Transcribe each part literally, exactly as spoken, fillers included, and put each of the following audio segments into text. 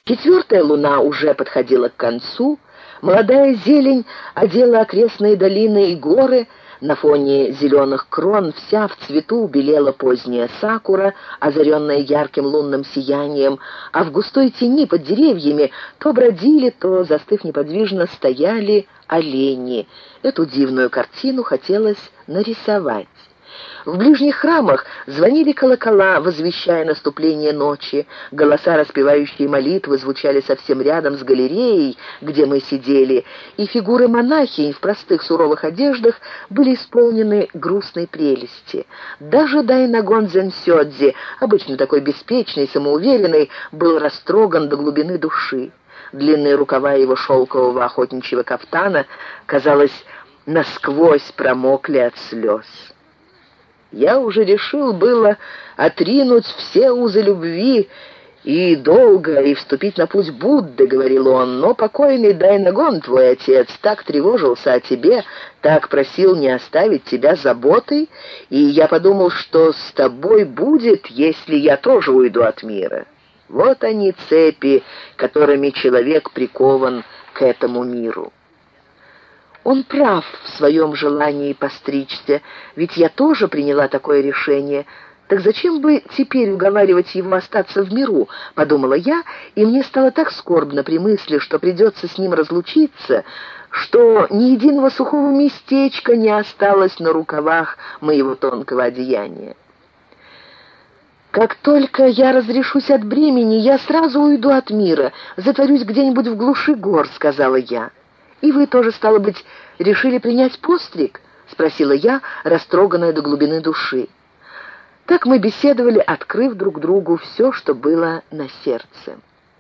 Четвертая луна уже подходила к концу, молодая зелень одела окрестные долины и горы, на фоне зеленых крон вся в цвету белела поздняя сакура, озаренная ярким лунным сиянием, а в густой тени под деревьями то бродили, то, застыв неподвижно, стояли олени. Эту дивную картину хотелось нарисовать. В ближних храмах звонили колокола, возвещая наступление ночи. Голоса, распевающие молитвы, звучали совсем рядом с галереей, где мы сидели, и фигуры монахинь в простых суровых одеждах были исполнены грустной прелести. Даже Дайнагон Дзенсёдзи, обычно такой беспечный, самоуверенный, был растроган до глубины души. Длинные рукава его шелкового охотничьего кафтана, казалось, насквозь промокли от слез. Я уже решил было отринуть все узы любви и долго, и вступить на путь Будды, — говорил он, — но покойный Дайнагон, твой отец, так тревожился о тебе, так просил не оставить тебя заботой, и я подумал, что с тобой будет, если я тоже уйду от мира. Вот они цепи, которыми человек прикован к этому миру. Он прав в своем желании постричься, ведь я тоже приняла такое решение. Так зачем бы теперь уговаривать его остаться в миру, подумала я, и мне стало так скорбно при мысли, что придется с ним разлучиться, что ни единого сухого местечка не осталось на рукавах моего тонкого одеяния. «Как только я разрешусь от бремени, я сразу уйду от мира, затворюсь где-нибудь в глуши гор», — сказала я. «И вы тоже, стало быть, решили принять постриг?» — спросила я, растроганная до глубины души. Так мы беседовали, открыв друг другу все, что было на сердце.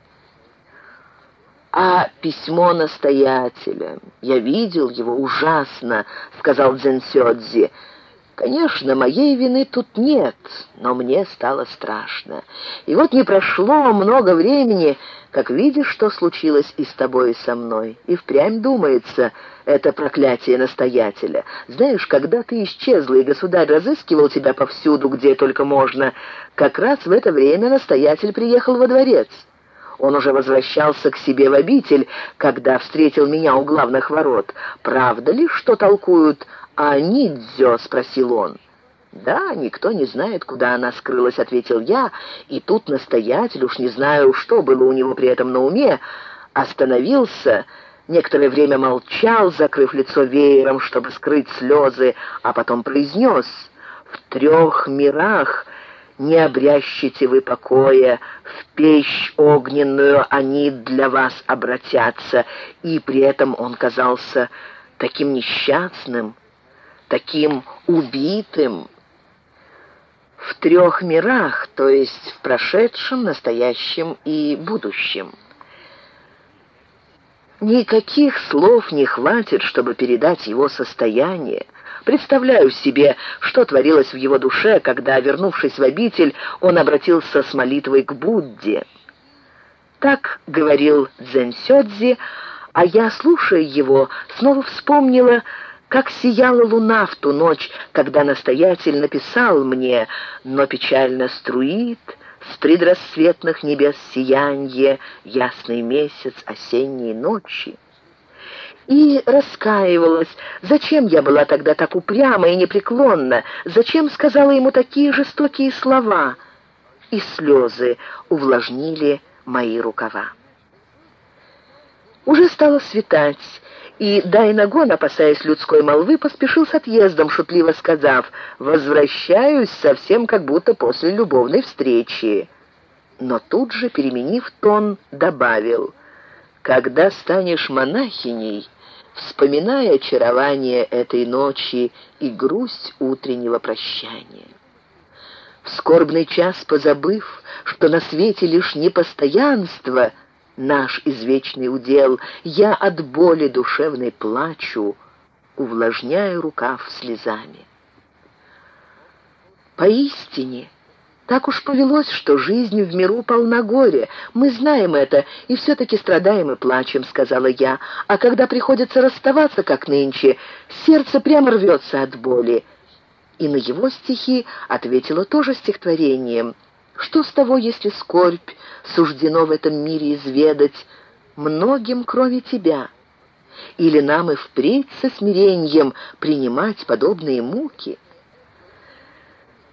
«А письмо настоятеля? Я видел его, ужасно», — сказал Дзенсёдзи. «Конечно, моей вины тут нет, но мне стало страшно. И вот не прошло много времени, как видишь, что случилось и с тобой, и со мной. И впрямь думается, это проклятие настоятеля. Знаешь, когда ты исчезла, и государь разыскивал тебя повсюду, где только можно, как раз в это время настоятель приехал во дворец. Он уже возвращался к себе в обитель, когда встретил меня у главных ворот. Правда ли, что толкуют о Нидзё?» — спросил он. «Да, никто не знает, куда она скрылась», — ответил я, и тут настоятель, уж не знаю, что было у него при этом на уме, остановился, некоторое время молчал, закрыв лицо веером, чтобы скрыть слезы, а потом произнес: «В трех мирах не обрящите вы покоя, в печь огненную они для вас обратятся». И при этом он казался таким несчастным, таким убитым. В трех мирах, то есть в прошедшем, настоящем и будущем. Никаких слов не хватит, чтобы передать его состояние. Представляю себе, что творилось в его душе, когда, вернувшись в обитель, он обратился с молитвой к Будде. Так говорил Дзенсёдзи, а я, слушая его, снова вспомнила, как сияла луна в ту ночь, когда настоятель написал мне: «Но печально струит с предрассветных небес сиянье ясный месяц осенней ночи». И раскаивалась, зачем я была тогда так упряма и непреклонна, зачем сказала ему такие жестокие слова, и слезы увлажнили мои рукава. Уже стало светать, и Дайнагон, опасаясь людской молвы, поспешил с отъездом, шутливо сказав: «Возвращаюсь совсем как будто после любовной встречи». Но тут же, переменив тон, добавил: «Когда станешь монахиней, вспоминай очарование этой ночи и грусть утреннего прощания. В скорбный час позабыв, что на свете лишь непостоянство — наш извечный удел, я от боли душевной плачу, увлажняя рукав слезами». Поистине, так уж повелось, что жизнь в миру полна горя. Мы знаем это, и все-таки страдаем и плачем, — сказала я. А когда приходится расставаться, как нынче, сердце прямо рвется от боли. И на его стихи ответила тоже стихотворением: Что с того, если скорбь суждено в этом мире изведать многим, кроме тебя? Или нам и впредь со смирением принимать подобные муки?